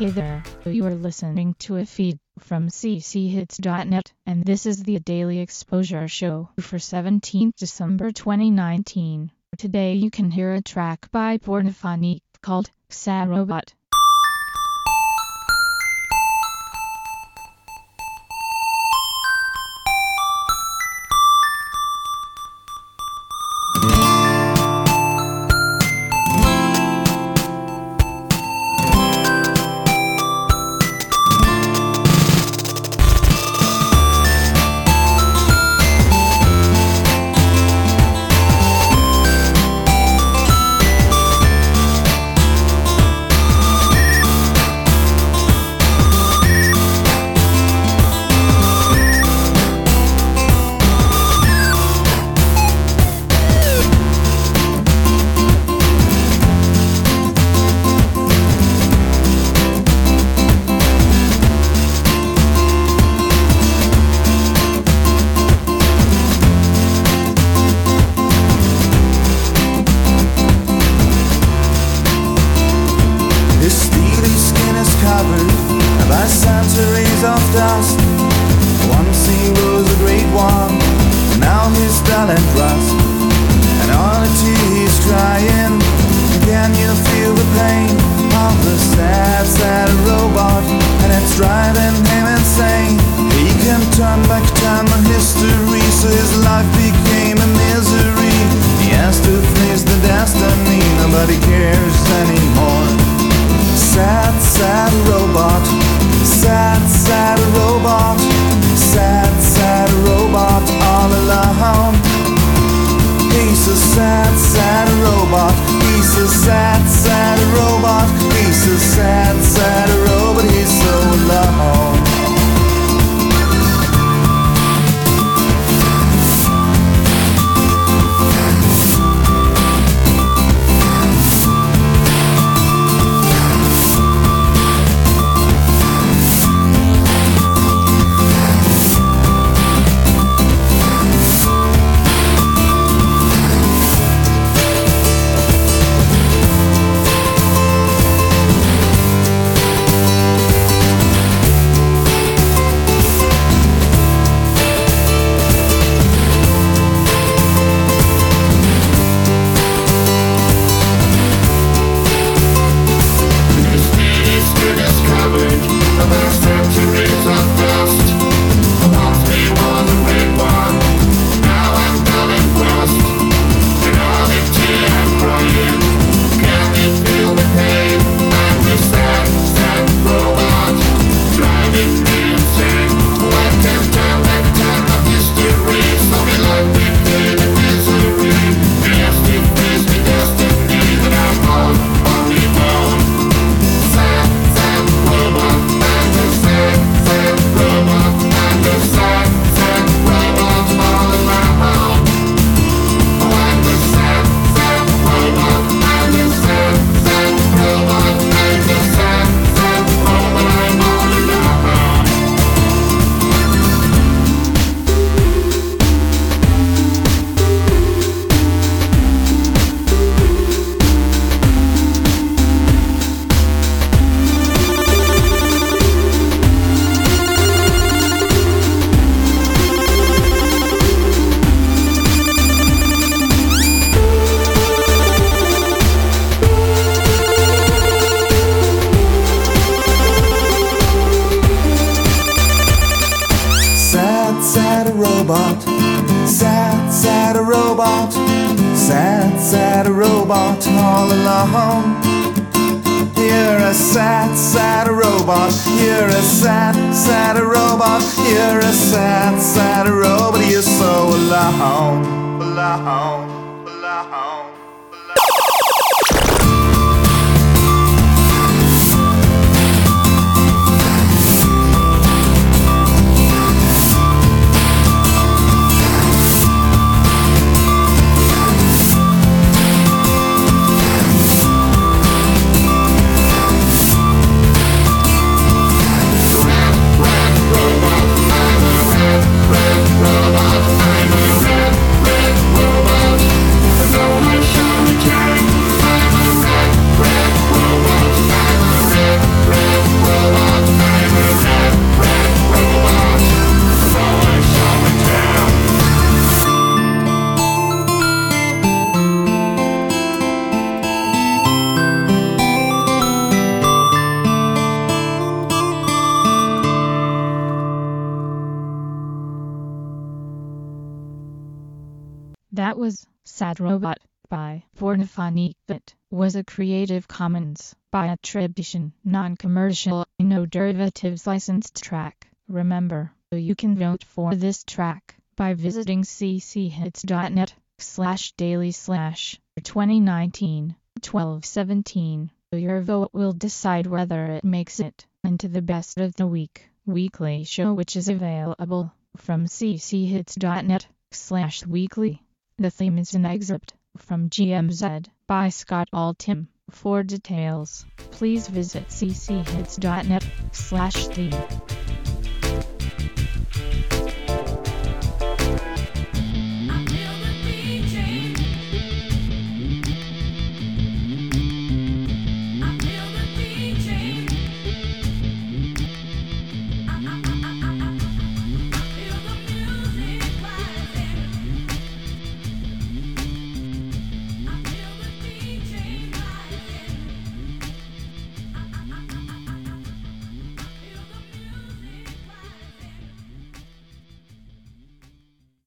Hey there, you are listening to a feed from cchits.net, and this is the Daily Exposure Show for 17th December 2019. Today you can hear a track by Pornophonique called Sad Robot. By centuries of dust. Once he was a great one, now he's dull and rust. And honestly he's crying. Can you feel the pain of the sad, sad robot? And it's driving him insane. He can turn back time and history, so his life became a misery. He has to face the destiny, nobody cares anymore. Sad, sad robot. Sad, sad robot. Sad, sad robot all alone. He's a sad, sad robot. He's a sad, sad robot. He's a sad, sad robot. He's so alone. Robot, sad, sad robot, sad, sad robot all alone. You're a sad, sad robot. You're a sad, sad robot. You're a sad, sad robot. You're so alone, alone, alone. Robot, I'm a red, red robot. That was Sad Robot by Pornofonic. It was a Creative Commons by attribution, non-commercial, no derivatives licensed track. Remember, you can vote for this track by visiting cchits.net/daily/2019-1217. Your vote will decide whether it makes it into the Best of the Week weekly show, which is available from cchits.net/weekly. The theme is an excerpt from GMZ by Scott Altham. For details, please visit cchits.net/theme.